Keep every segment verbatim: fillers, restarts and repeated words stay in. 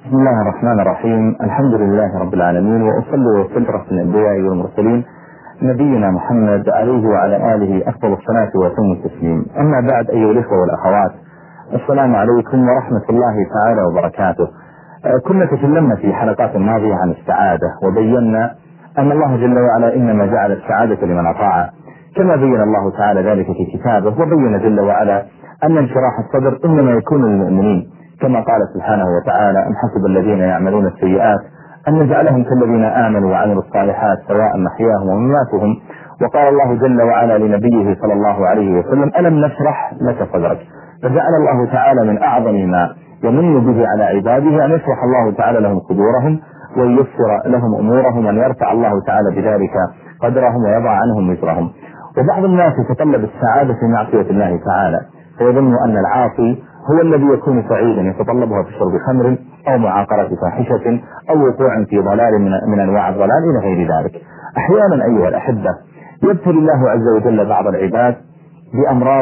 بسم الله الرحمن الرحيم. الحمد لله رب العالمين، وأصلي وأسلم على الأنبياء والمرسلين نبينا محمد عليه وعلى آله أفضل الصلاة وأتم التسليم. أما بعد، أيها الإخوة والأخوات، السلام عليكم ورحمة الله تعالى وبركاته. كنا تكلمنا في حلقات ماضية عن السعادة، وبينا أن الله جل وعلا إنما جعل السعادة لمن أطاعه، كما بين الله تعالى ذلك في كتابه، وبين جل وعلا أن انشراح الصدر إنما يكون للمؤمنين، كما قال سبحانه وتعالى: أم حسب الذين يعملون السيئات أن نجعلهم كالذين آمنوا وعملوا الصالحات سواء محياهم ومماتهم. وقال الله جل وعلا لنبيه صلى الله عليه وسلم: ألم نشرح لك صدرك. فجعل الله تعالى من أعظم ما يمن به على عباده أن يشرح الله تعالى لهم صدورهم وييسر لهم أمورهم، وأن يرفع الله تعالى بذلك قدرهم ويضع عنهم وزرهم. وبعض الناس يتطلب السعادة في معصية الله تعالى، فيظن أن العاصي هو الذي يكون سعيدا، يتطلبها في شرب خمر أو معاقرة فاحشة أو وقوع في ضلال من, من أنواع الضلال إلى غير ذلك. أحيانا أيها الأحبة يبتلي الله عز وجل بعض العباد بأمراض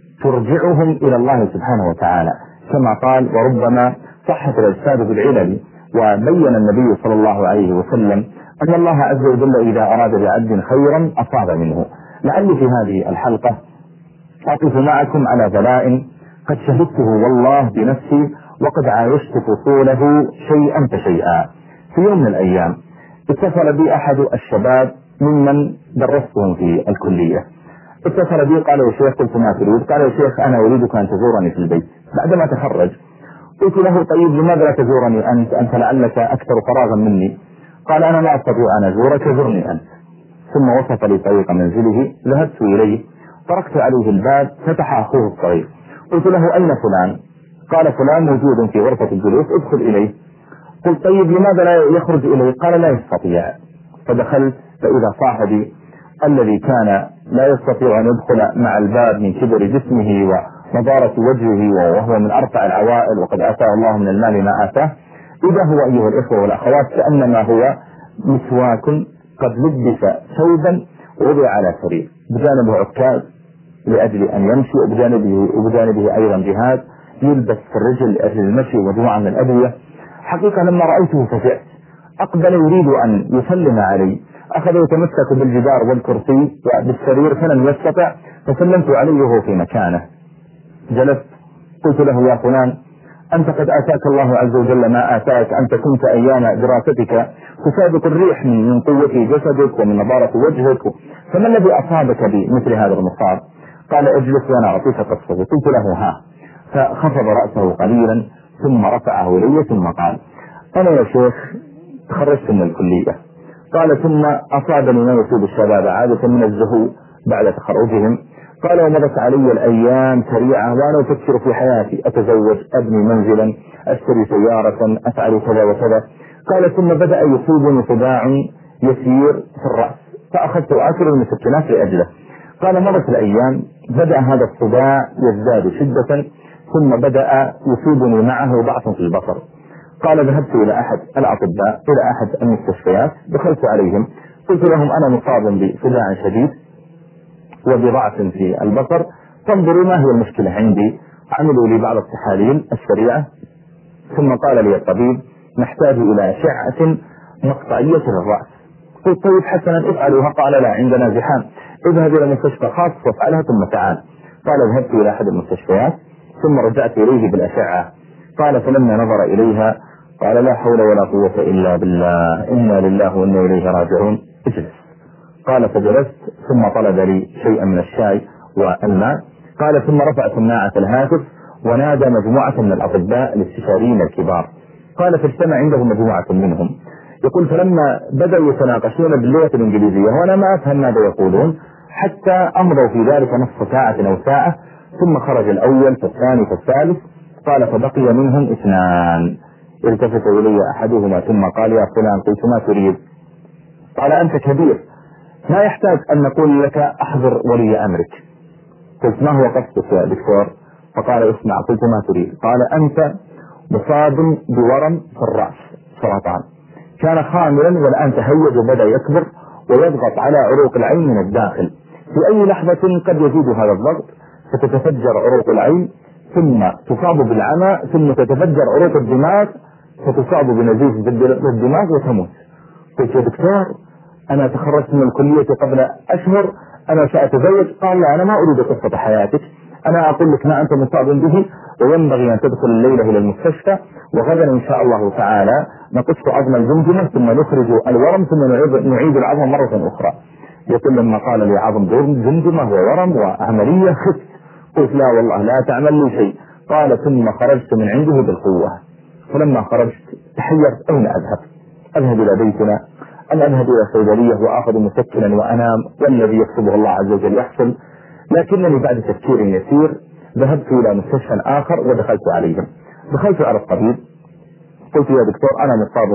ترجعهم إلى الله سبحانه وتعالى، كما قال: وربما صحت الأجساد بالعلل. وبين النبي صلى الله عليه وسلم أن الله عز وجل إذا أراد بعبد خيرا أصاب منه. لعلي في هذه الحلقة أقف معكم على بلاء قد شهدته والله بنفسي، وقد عايشت فصوله شيئا فشيئا. في يوم من الأيام اتصل بي أحد الشباب ممن درستهم في الكلية، اتصل بي قال: يا شيخ، قلت: ما تريد؟ قال: يا شيخ، أنا أريدك أن تزورني في البيت بعدما تخرج. قلت له: طيب، لماذا لا تزورني أنت؟ أنت لعلك أكثر فراغا مني. قال: أنا ما أستطيع أن أزورك، زرني أنت. ثم وصف لي طريق منزله، ذهبت إليه، طرقت عليه الباب، فتح أخوه الصغير. قلت له: أين فلان؟ قال: فلان موجود في غرفة الجلوس، ادخل إليه. قلت: طيب، لماذا لا يخرج إليه؟ قال: لا يستطيع. فدخلت، فإذا صاحبي الذي كان لا يستطيع أن يدخل مع الباب من كبر جسمه ونضارة وجهه، وهو من أرفع العوائل وقد آتاه الله من المال ما آتاه، إذا هو أيها الإخوة والأخوات كأنما هو مسواك قد لبس ثوبا ووضع على سرير، بجانبه عكاز لأجل أن يمشي، وبجانبه, وبجانبه أيضا جهاز يلبس في الرجل لأجل المشي، ومجموعة من الأدوية. حقيقة لما رأيته فزعت، أقبل يريد أن يسلم علي، أخذ يتمسك بالجدار والكرسي وبالسرير فلم يستطع، فسلمت عليه وهو في مكانه. جلست، قلت له: يا فلان، أنت قد آتاك الله عز وجل ما آتاك، أنت كنت أيام دراستك تسابق الريح من قوة جسدك ومن نضارة وجهك، فما الذي أصابك بمثل هذا المصاب؟ قال: اجلس وأنا أعطيك قصته. قلت له: ها. فخفض رأسه قليلا ثم رفعه إلي ثم قال: أنا يا شيخ تخرجت من الكلية. قال: ثم أصابني ما يصيب الشباب عادة من الزهو بعد تخرجهم. قال: ومضت علي الأيام سريعة وأنا أفكر في حياتي، أتزوج، أبني منزلا، أشتري سيارة، أفعل كذا وكذا. قال: ثم بدأ يصيبني صداع يسير في الرأس، فأخذت آكل المسكنات لأجله. قال: مرت الأيام، بدأ هذا الصداع يزداد شدة، ثم بدأ يصيبني معه ضعف في البصر. قال: ذهبت إلى أحد الأطباء، إلى أحد المستشفيات، دخلت عليهم، قلت لهم: أنا مصاب بصداع شديد وبضعف في البصر، فانظروا ما هي المشكلة عندي. عملوا لي بعض التحاليل السريعة، ثم قال لي الطبيب: نحتاج إلى أشعة مقطعية للرأس. قلت: طيب حسنا، افعلوها. قال: لا، عندنا زحام، اذهب إلى مستشفى خاص وافعلها ثم تعال. قال: ذهبت إلى أحد المستشفيات ثم رجعت إليه بالأشعة. قال: فلما نظر إليها قال: لا حول ولا قوة إلا بالله، إنا لله وإنا إليه راجعون، اجلس. قال: فجلست، ثم طلب لي شيئا من الشاي والماء. قال: ثم رفع سماعة الهاتف ونادى مجموعة من الأطباء الاستشاريين الكبار. قال: فاجتمع عنده مجموعة منهم. يقول: فلما بدأوا يتناقشون باللغة الإنجليزية وأنا ما أفهم ماذا يقولون، حتى أمضوا في ذلك نصف ساعة أو ساعة، ثم خرج الأول فالثاني فالثالث. قال: فبقي منهم اثنان. التفت إلي أحدهما ثم قال: يا فلان. قلت: ما تريد؟ قال: أنت كبير، لا يحتاج أن نقول لك أحضر ولي أمرك. قلت: ما هو قصدك يا دكتور؟ فقال: اسمع. قلت: ما تريد؟ قال: أنت مصاب بورم في الرأس، سرطان، كان خاملا والآن تهيج وبدأ يكبر ويضغط على عروق العين من الداخل. في أي لحظة قد يزيد هذا الضغط فتتفجر عروق العين، ثم تصاب بالعمى، ثم تتفجر عروق الدماغ، فتصاب بنزيف بالدماغ وتموت. قلت يا دكتور أنا تخرجت من الكلية قبل أشهر، أنا سأتزوج. قال لا، أنا ما أريد قصة حياتك، أنا أقول لك ما أنت مصاب به وينبغي أن تدخل الليلة إلى المستشفى، وغدا إن شاء الله تعالى نقص عظم الجمجمة ثم نخرج الورم ثم نعيد العظم مرة أخرى. يقول لما قال لي عظم جمجمة وورم وعملية خفت. قلت لا والله لا تعمل لي شيء. قال ثم خرجت من عنده بالقوة. فلما خرجت تحيرت أين أذهب؟ أذهب إلى بيتنا أم أذهب إلى صيدلية وآخذ مسكنا وأنام والذي يكتبه الله عز وجل يحصل؟ لكنني بعد تفكير يسير ذهبت إلى مستشفى آخر ودخلت عليهم. دخلت على الطبيب قلت يا دكتور أنا مصاب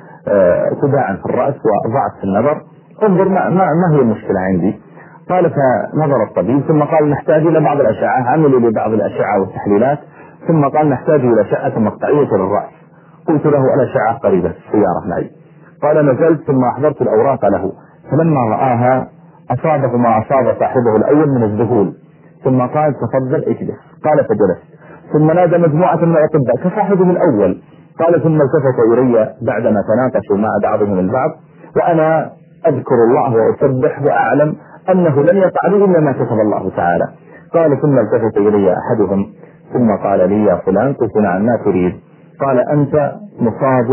بصداع في الرأس وضعف في النظر، انظر ما, ما, ما هي المشكلة عندي. قال فنظر الطبيب ثم قال نحتاج إلى بعض الأشعة، عملوا لي بعض الأشعة والتحليلات ثم قال نحتاج إلى أشعة مقطعية للرأس. قلت له الأشعة قريبة السيارة معي. قال نزلت ثم أحضرت الأوراق له، فلما رآها أصابه ما أصاب صاحبه الأول من الذهول، ثم قال تفضل اجلس. قال فجلست، ثم نادى مجموعة من الأطباء كصاحبه الأول. قال ثم التفت إلي بعدما تناقشوا مع بعضهم البعض وأنا أذكر الله وأسبح وأعلم أنه لن يقع لي إلا ما كتب الله تعالى. قال ثم التفت إلي أحدهم ثم قال لي يا فلان. قلت نعم ما تريد؟ قال أنت مصاب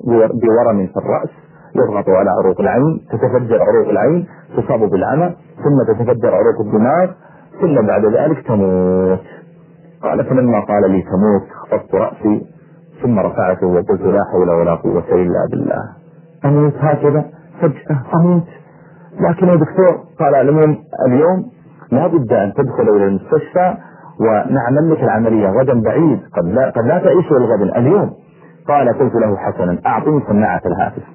بورم في الرأس يضغط على عروق العين، تتفجر عروق العين، تصاب بالعمى، ثم تتفجر عروق الدماغ، ثم بعد ذلك تموت. قال فلما قال لي تموت خفضت رأسي ثم رفعته وقلت لا حول ولا قوة إلا بالله. أموت هكذا فجأة أموت؟ لكن يا دكتور قال اليوم اليوم لا بد أن تدخل إلى المستشفى ونعمل لك العملية، غدا بعيد قد لا, قد لا تعيش الغد اليوم. قال قلت له حسنا أعطني سماعة الهاتف.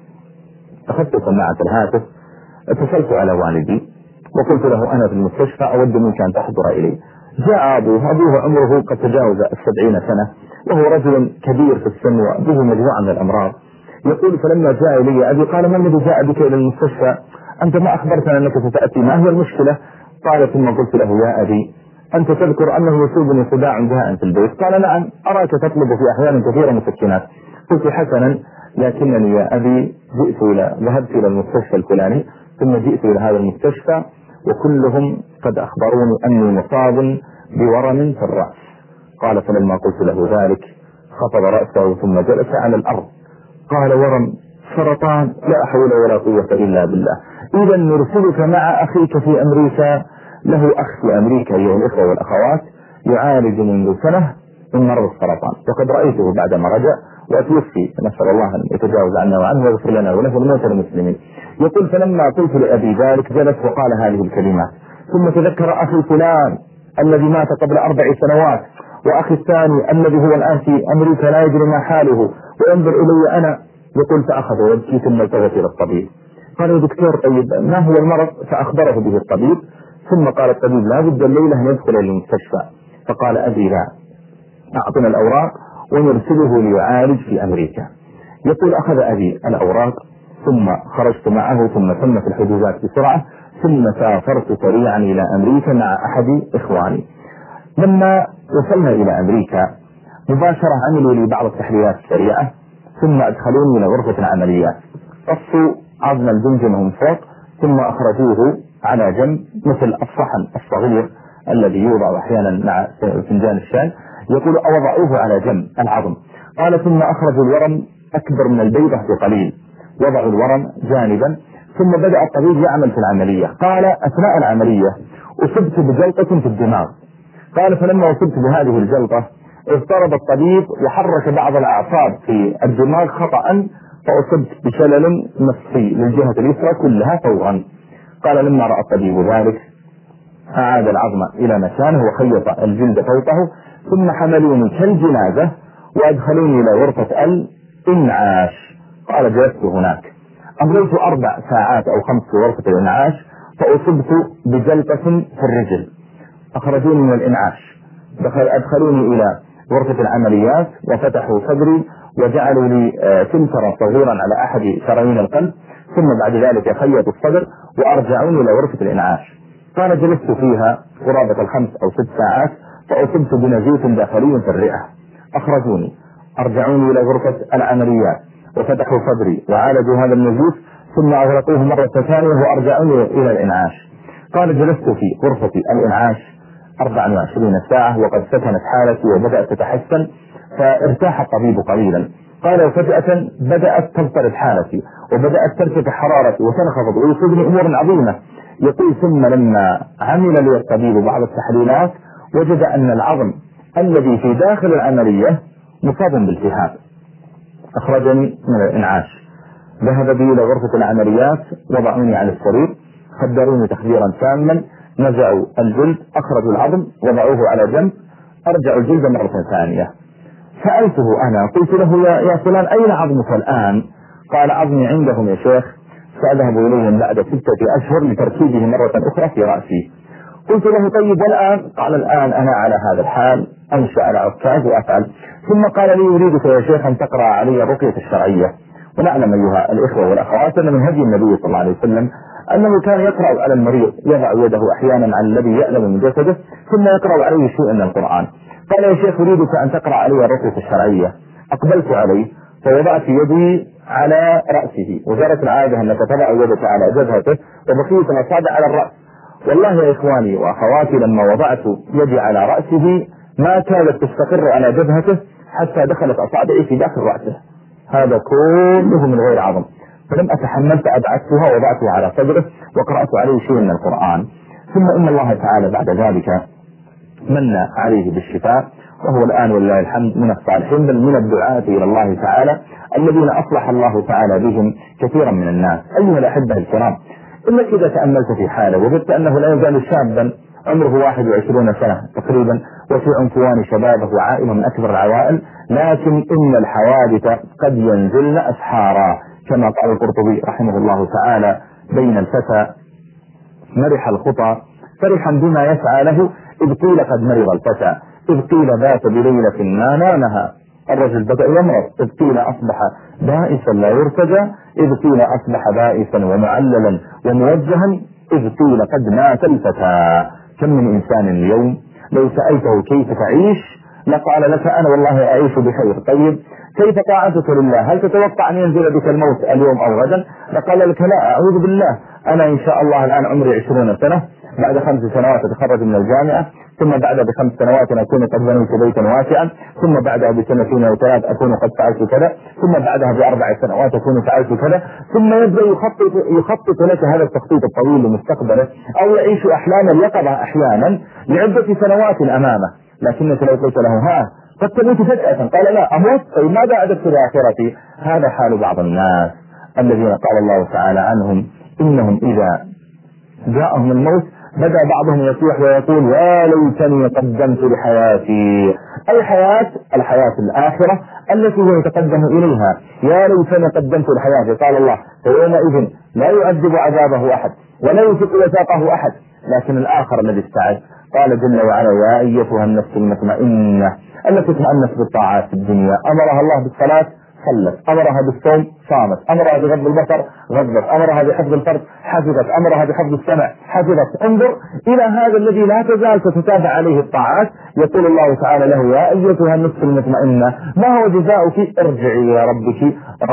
أخذت سماعة الهاتف، اتصلت على والدي وقلت له أنا في المستشفى أود منك أن تحضر إلي. جاء أبوه، أبوه عمره قد تجاوز السبعين سنة وهو رجل كبير في السن وأبوه مجموعة من الأمراض. يقول فلما جاء إلي أبي قال ما الذي جاء بك إلى المستشفى؟ أنت ما أخبرتنا أنك ستأتي، ما هي المشكلة؟ قال ثم قلت له يا أبي أنت تذكر أنه يصيبني صداع دائم في البيت؟ قال نعم أراك تطلب في أحيان كثيرة مسكنات. قلت حسنا لكنني يا أبي جئت إلى ذهبت إلى المستشفى الفلاني ثم جئت إلى هذا المستشفى وكلهم قد أخبروني أني مصاب بورم في الرأس. قال فلما قلت له ذلك خفض رأسه ثم جلس على الأرض. قال ورم سرطان؟ لا حول ولا قوة إلا بالله. إذا نرسلك مع أخيك في أمريكا، له أخ في أمريكا أيها الإخوة والأخوات يعالج منذ سنة من مرض السرطان، وقد رأيته بعدما رجع وأتوفي، نسأل الله أن يتجاوز عنا وعنه ويغفر لنا وله ولموتى المسلمين. يقول فلما قلت لأبي ذلك جلس وقال هذه الكلمات، ثم تذكر أخي فلان الذي مات قبل أربع سنوات وأخي الثاني الذي هو الآن في أمريكا لا يدري ما حاله وينظر إلي أنا. يقول فأخذ ويبكي ثم التفت إلى الطبيب. قال يا دكتور طيب ما هو المرض؟ فأخبره به الطبيب. ثم قال الطبيب لا بد الليلة أن يدخل إلى المستشفى. فقال أبي لا، أعطنا الأوراق ونرسله ليعالج في أمريكا. يقول أخذ أبي الأوراق ثم خرجت معه ثم تمت الحجوزات بسرعة ثم سافرت سريعا إلى أمريكا مع أحد إخواني. لما وصلنا إلى أمريكا مباشرة عملوا لي بعض التحليلات السريعة ثم أدخلوني إلى غرفة العمليات، قصوا عظم الجمجمة من فوق ثم أخرجوه على جنب مثل الصحن الصغير الذي يوضع أحيانا مع فنجان الشاي. يقول وضعوه على جنب العظم. قال ثم أخرجوا الورم أكبر من البيضة بقليل، وضعوا الورم جانبا ثم بدأ الطبيب يعمل في العملية. قال أثناء العملية أصبت بجلطة في الدماغ. قال فلما أصبت بهذه الجلطة اضطرب الطبيب وحرك بعض الأعصاب في الدماغ خطأ فأصبت بشلل نصفي للجهة اليسرى كلها فورا. قال لما رأى الطبيب ذلك أعاد العظم إلى مكانه وخيط الجلد فوقه ثم حملوني كالجنازة وأدخلوني إلى غرفة الإنعاش. قال جلست هناك أمضيت أربع ساعات أو خمس في غرفة الإنعاش فأصبت بجلطة في الرجل. أخرجوني من الإنعاش أدخلوني إلى غرفة العمليات وفتحوا صدري وجعلوا لي سمسرا صغيرا على أحد شرايين القلب ثم بعد ذلك خيطوا الصدر وأرجعوني إلى غرفة الإنعاش. قال جلست فيها قرابة الخمس أو ست ساعات فأصبت بنزيف داخلي في الرئة. أخرجوني أرجعوني إلى غرفة العمليات وفتحوا صدري وعالجوا هذا النزيف ثم أغلقوه مرة ثانية وأرجعوني إلى الإنعاش. قال جلست في غرفة الإنعاش أربع وعشرين ساعة وقد سكنت حالتي وبدأت تتحسن، فارتاح الطبيب قليلا. قال وفجأة بدأت تضطرب حالتي وبدأت ترتفع حرارتي وتنخفض ويصيبني أمور عظيمة. يقول ثم لما عمل لي الطبيب بعض التحليلات وجد أن العظم الذي في داخل العملية مصاب بالتهاب. أخرجني من الإنعاش، ذهب بي إلى غرفة العمليات، وضعوني على السرير، خدروني تخديرا تاما، نزعوا الجلد، أخرجوا العظم، وضعوه على جنب، أرجعوا الجلد مرة ثانية. سألته أنا قلت له يا, يا فلان أين عظمك الآن؟ قال عظمي عندهم يا شيخ، سأذهب إليهم بعد ستة أشهر لتركيبه مرة أخرى في رأسي. قلت له طيب والآن؟ قال الآن أنا على هذا الحال أمشي على عكاز وأفعل. ثم قال لي يريدك يا شيخ أن تقرأ علي الرقية الشرعية. ونعلم أيها الإخوة والأخوات أن من هدي النبي صلى الله عليه وسلم أنه كان يقرأ على المريض، يضع يده أحيانا على الذي يألم من جسده ثم يقرأ عليه شيئا من القرآن. قال يا شيخ أريدك أن تقرأ علي الرقية الشرعية. أقبلت عليه فوضعت يدي على رأسه، وجرت العادة أنك تضع يدك على جبهته وبقية الأصابع على الرأس. والله يا إخواني وأخواتي لما وضعت يدي على رأسه ما كادت تستقر على جبهته حتى دخلت أصابعي في داخل رأسه، هذا كله من غير عظم. فلم أتحمل فأبعدتها ووضعتها على صدره وقرأت عليه شيء من القرآن. ثم إن الله تعالى بعد ذلك من عليه بالشفاء، وهو الآن والله الحمد من الصالحين بل من الدعاة إلى الله تعالى الذين أصلح الله تعالى بهم كثيرا من الناس. أيها الأحبة الكرام، إنك إذا تأملت في حاله وجدت أنه لا يزال شابا عمره واحد وعشرون سنة تقريبا وفي عنفوان شبابه وعائلة من أكبر العوائل، لكن إن الحوادث قد ينزلن أسحارا كما قال القرطبي رحمه الله تعالى: بين الفتى مرح الخطى فرحا بما يسعى له، إذ قيل قد مرض الفتى، إذ قيل بات بليلة ما نامها. الرجل بدأ يمرض، إذ قيل أصبح بائسا لا يرتجى، إذ قيل أصبح بائسا ومعللا وموجها، إذ قيل قد مات الفتى. كم من إنسان اليوم لو سألته كيف تعيش لقال لك أنا والله أعيش بخير. طيب كيف طاعتك لله؟ هل تتوقع أن ينزل بك الموت اليوم أو غدا؟ لقال لك لا، أعوذ بالله، أنا إن شاء الله الآن عمري عشرون سنة، بعد خمس سنوات أتخرج من الجامعة، ثم بعد بخمس سنوات أكون قد بنيت بيتا واسعا، ثم بعدها بسنتين أو ثلاث أكون قد فعلت كذا، ثم بعدها بأربع سنوات أكون فعلت كذا، ثم يبدأ يخطط, يخطط لك هذا التخطيط الطويل لمستقبله، أو يعيش أحلام اليقظة أحيانا لعدة سنوات أمامه. لكنك لو قلت له ها قد تموت فجأة، قال لا أموت، طيب ماذا أعددت لآخرتي؟ هذا حال بعض الناس الذين قال الله تعالى عنهم إنهم إذا جاءهم الموت بدأ بعضهم يصيح ويقول يا ليتني قدمت لحياتي، أي حياة الحياة الآخرة التي هو يتقدم إليها، يا ليتني قدمت لحياتي. قال الله فيومئذ لا يعذب عذابه أحد ولا يثق وثاقه أحد. لكن الآخر الذي استعد قال جل وعلا يا أيتها النفس المطمئنة التي تتأنس بالطاعات في الدنيا، أمرها الله بالصلاة صلت، أمرها بالصوم صامت، أمرها بغض البصر غضت، أمرها بحفظ الفرد حفظت، أمرها بحفظ السمع حفظت. انظر إلى هذا الذي لا تزال تتتابع عليه الطاعات. يقول الله تعالى له يا أيتها النفس المطمئنة ما هو جزاؤك؟ ارجعي إلى ربك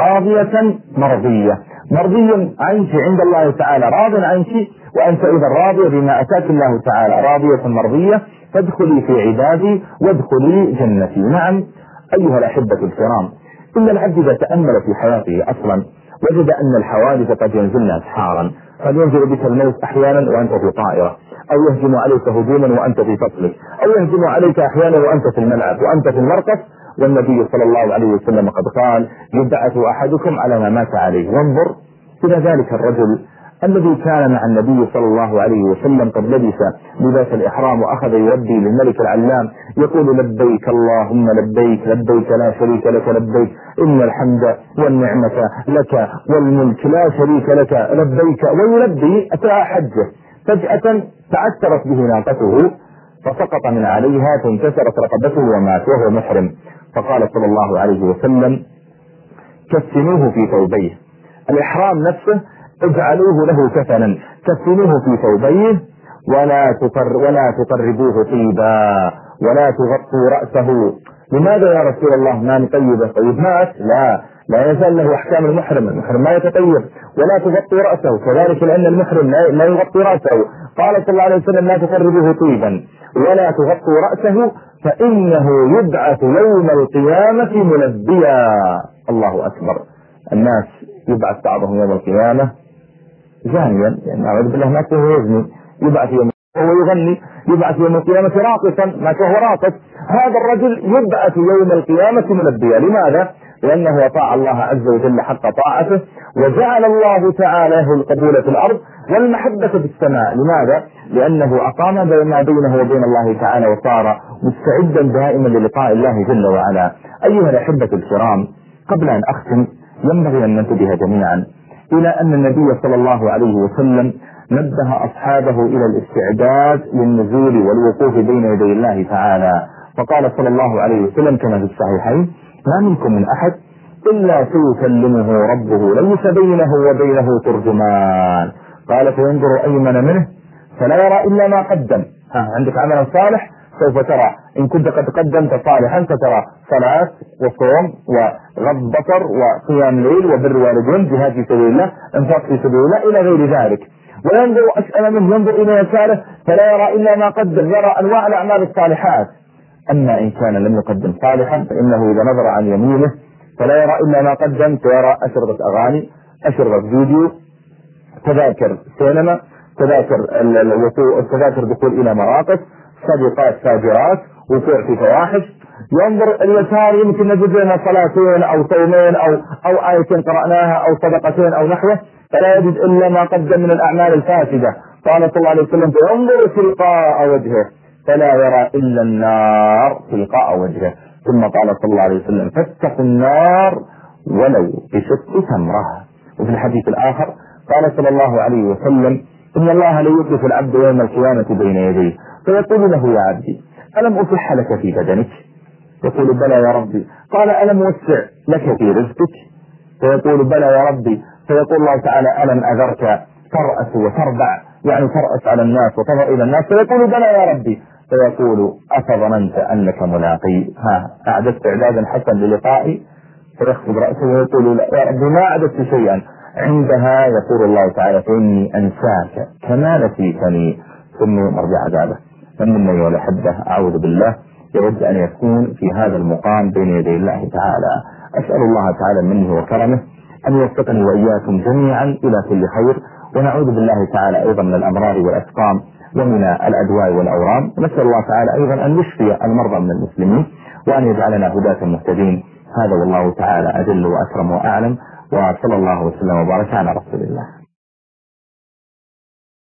راضية مرضية، مرضي عنك عند الله تعالى، راض عنك، وأنت إذا راضية بما أتاك الله تعالى راضية مرضية فادخلي في عبادي وادخلي جنتي. نعم أيها الأحبة الكرام، إن العبد إذا تأمل في حياته أصلا وجد أن الحوادث قد ينزلن أسحارا، قد ينزل بك الموت أحيانا وأنت في طائرة، أو يهجم عليك هجوما وأنت في فصلك، أو يهجم عليك أحيانا وأنت في الملعب وأنت في المرقص. والنبي صلى الله عليه وسلم قد قال يبعث أحدكم على ما مات عليه. وانظر إلى ذلك الرجل الذي كان مع النبي صلى الله عليه وسلم قد لبس لباس الإحرام وأخذ يلبي للملك العلام يقول لبيك اللهم لبيك لبيك لا شريك لك لبيك إن الحمد والنعمة لك والملك لا شريك لك لبيك، ويلبي أثناء حجه. فجأة تعثرت به ناقته فسقط من عليها فانكسرت رقبته ومات وهو محرم. فقال صلى الله عليه وسلم كفنوه في ثوبيه، الإحرام نفسه اجعلوه له كفنا، كفنوه في ثوبيه ولا تقر ولا تقربوه طيبا ولا تغطوا رأسه لماذا يا رسول الله ما نطيبه؟ طيب مات؟ لا لا يزال له احكام المحرم، المحرم ما يتطيب ولا تغطي رأسه، كذلك لان المحرم لا يغطي رأسه. قال صلى الله عليه وسلم لا تقربه طيبا ولا تغطي رأسه فانه يبعث يوم القيامة ملبيا. الله اكبر. الناس يبعث بعضهم يوم القيامة زانيا، يعني اعوذ بالله مات وهو يزني، يبعث يوم وهو يغني، يبعث يوم القيامة راقصا مات وهو راقص. هذا الرجل يبعث يوم القيامة ملبيا. لماذا؟ لأنه أطاع الله عز وجل حق طاعته، وجعل الله تعالى له القبول في الأرض والمحبة في السماء. لماذا؟ لأنه أقام ما بينه وبين الله تعالى وصار مستعدا دائما للقاء الله جل وعلا. أيها الأحبة الكرام، قبل أن أختم ينبغي أن ننتبه جميعا إلى أن النبي صلى الله عليه وسلم نبه أصحابه إلى الاستعداد للنزول والوقوف بين يدي الله تعالى، فقال صلى الله عليه وسلم كما في الصحيحين: ما منكم من أحد إلا سيكلمه ربه ليس بينه وبينه ترجمان. قال: فينظر أيمن منه فلا يرى إلا ما قدم. ها عندك عمل صالح سوف ترى، إن كنت قد قدمت صالحا سترى صلاة وصوم وغض بصر وقيام ليل وبر والدين، جهاد في سبيل الله، انفاق في سبيل الله، إلى غير ذلك. وينظر أسأل منه، ينظر إلى يساره فلا يرى إلا ما قدم، يرى أنواع الأعمال الصالحات. أما إن كان لم يقدم صالحا فإنه إذا نظر عن يمينه فلا يرى إلا ما قدم، فيرى أشرطة أغاني، أشرطة فيديو، تذاكر سينما، تذاكر تذاكر دخول إلى مراقص، صدقات فاجرات، وقوع في فواحش. ينظر اليسار يمكن نجد لنا صلاتين أو صومين أو أو آية قرأناها أو صدقتين أو نحوه، فلا يجد إلا ما قدم من الأعمال الفاسدة. قال صلى الله عليه وسلم: فينظر تلقاء وجهه فلا يرى إلا النار تلقاء وجهه. ثم قال صلى الله عليه وسلم: فاتقوا النار ولو بشق تمرة. وفي الحديث الآخر قال صلى الله عليه وسلم: إن الله ليوقف العبد يوم القيامة بين يديه فيقول له: يا عبدي ألم أصح لك في بدنك؟ يقول: بلى يا ربي. قال: ألم أوسع لك في رزقك؟ فيقول: بلى يا ربي. فيقول الله تعالى: ألم أذرك ترأس وتربع، يعني ترأس على الناس وتضع إلى الناس؟ فيقول: بلى يا ربي. فيقول: أفظننت أنك ملاقي؟ ها أعددت إعدادا حسنا للقائي؟ فيخفض رأسه ويقول: لا يا ربي ما أعددت شيئا. عندها يقول الله تعالى: فإني أنساك كما نسيتني، ثم يؤمر بعذابه. فمن أيها الأحبة، أعوذ بالله، يود أن يكون في هذا المقام بين يدي الله تعالى. أسأل الله تعالى منه وكرمه أن يوفقني وإياكم جميعا إلى كل خير، ونعوذ بالله تعالى أيضا من الأمراض والأسقام ومن الأدواء والأورام. ونسأل الله تعالى أيضا أن يشفي المرضى من المسلمين وأن يجعلنا هداة مهتدين. هذا والله تعالى أجل وأكرم وأعلم، وصلى الله وسلم وبارك على رسول الله.